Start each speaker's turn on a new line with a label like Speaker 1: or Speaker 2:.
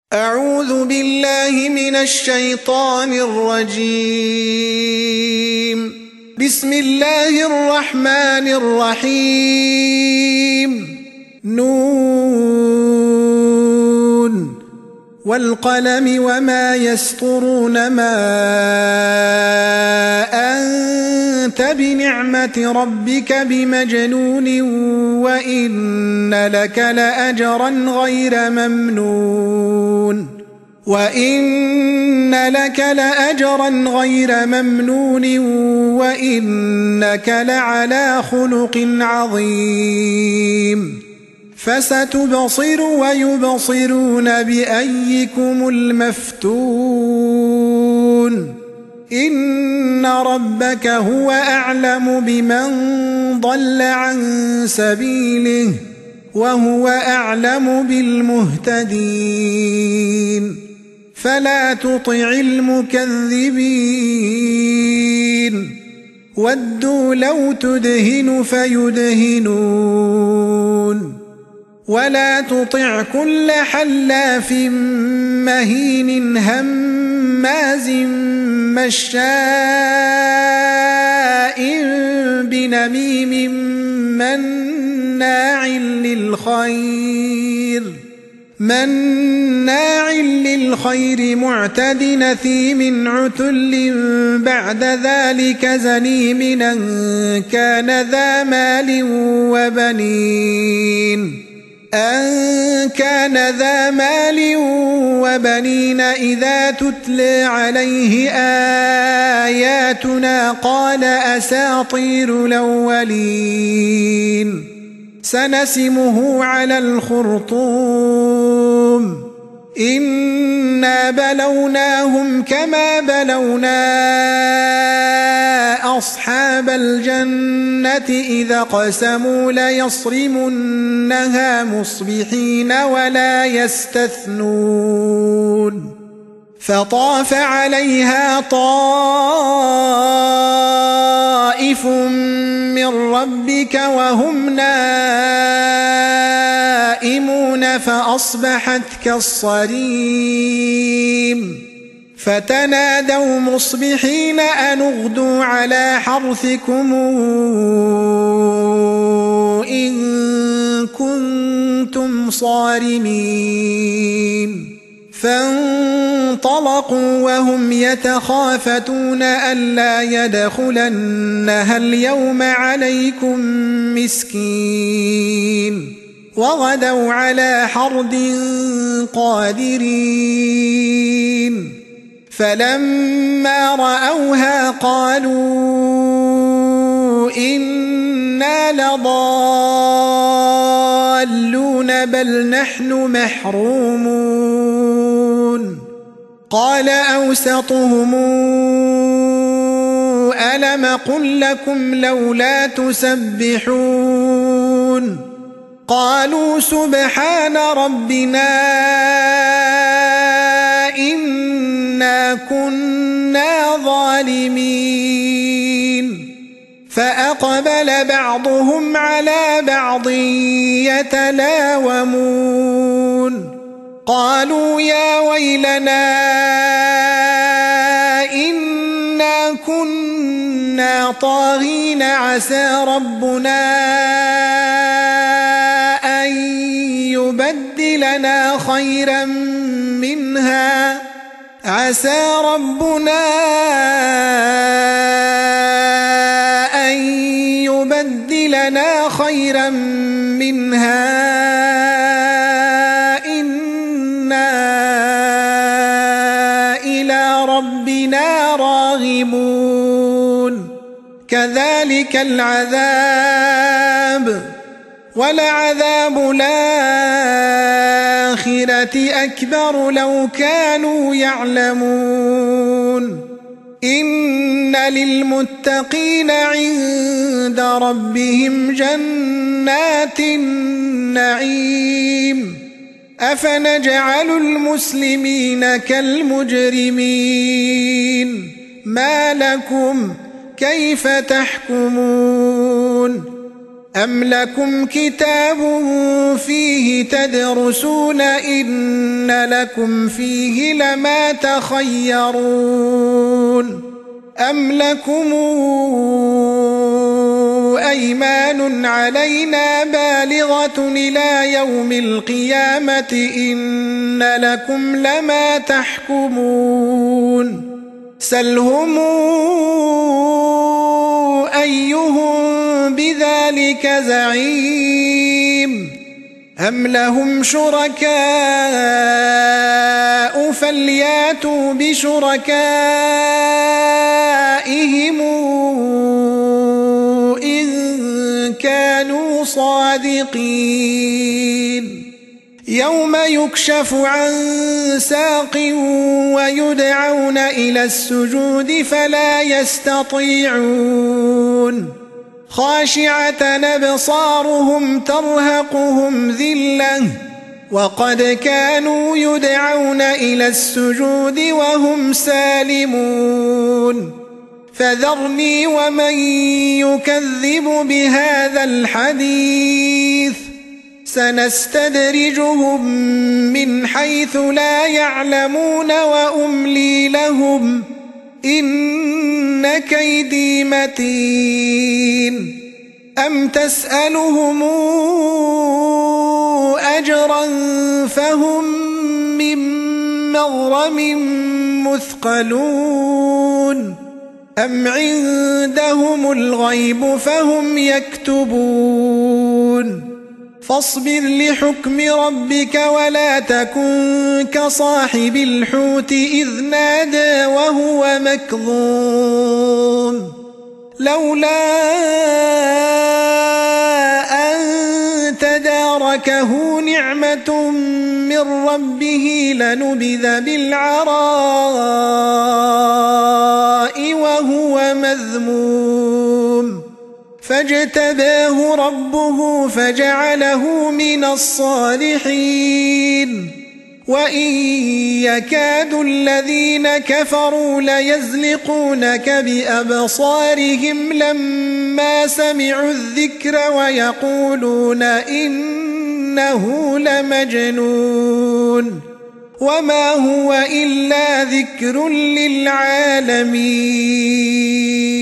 Speaker 1: أعوذ بالله من الشيطان الرجيم. بسم الله الرحمن الرحيم. نون والقلم وما يسطرون ما أنت بنعمة ربك بمجنون وإن لك لأجرا غير ممنون وإنك لعلى خلق عظيم. فستبصر ويبصرون بأيكم المفتون. إن ربك هو أعلم بمن ضل عن سبيله وهو أعلم بالمهتدين. فلا تطع المكذبين. ودوا لو تدهن فيدهنون. ولا تطع كل حلاف مهين هماز مشاء بنميم مناع للخير معتد نثيم عتل بعد ذلك زنيم أن كان ذا مال وبنين إذا تتلى عليه آياتنا قال أساطير الأولين. سنسمه على الخرطوم. إنا بلوناهم كما بلونا أصحاب الجنة إذا قسموا ليصرمنها مصبحين ولا يستثنون. فطاف عليها طائف من ربك وهم نائمون فأصبحت كالصريم. فتنادوا مصبحين أن اغدوا على حرثكم إن كنتم صارمين. فانطلقوا وهم يتخافتون ألا يدخلنها اليوم عليكم مسكين. وغدوا على حرد قادرين. فلما رأوها قالوا إنا لضالون بل نحن محرومون. قال أوسطهم ألم قل لكم لولا تسبحون. قالوا سبحان ربنا إنا كنا ظالمين. فأقبل بعضهم على بعض يتلاومون. قالوا يا ويلنا إنا كنا طاغين عسى ربنا أن يبدلنا خيرا منها إنا إلى ربنا راغبون. كذلك العذاب ولعذاب الآخرة أكبر لو كانوا يعلمون. إن للمتقين عند ربهم جنات النعيم. أفنجعل المسلمين كالمجرمين. ما لكم كيف تحكمون. أم لكم كتاب فيه تدرسون إن لكم فيه لما تخيرون أم لكم أيمان علينا بالغة إلى يوم القيامة إن لكم لما تحكمون سلهم أيهم بذلك زعيم أم لهم شركاء فلياتوا بشركائهم إن كانوا صادقين يوم يكشف عن ساق ويدعون إلى السجود فلا يستطيعون خاشعة أبصارهم ترهقهم ذلة وقد كانوا يدعون إلى السجود وهم سالمون فذرني ومن يكذب بهذا الحديث سنستدرجهم من حيث لا يعلمون وأملي لهم إن كيدي متين أم تسألهم أجرا فهم من مغرم مثقلون أم عندهم الغيب فهم يكتبون فاصبر لحكم ربك ولا تكن كصاحب الحوت إذ نادى وهو مكظوم لولا أن تداركه نعمة من ربه لنبذ بالعراء وهو مذموم فاجتباه ربه فجعله من الصالحين وإن يكاد الذين كفروا ليزلقونك بأبصارهم لما سمعوا الذكر ويقولون إنه لمجنون وما هو إلا ذكر للعالمين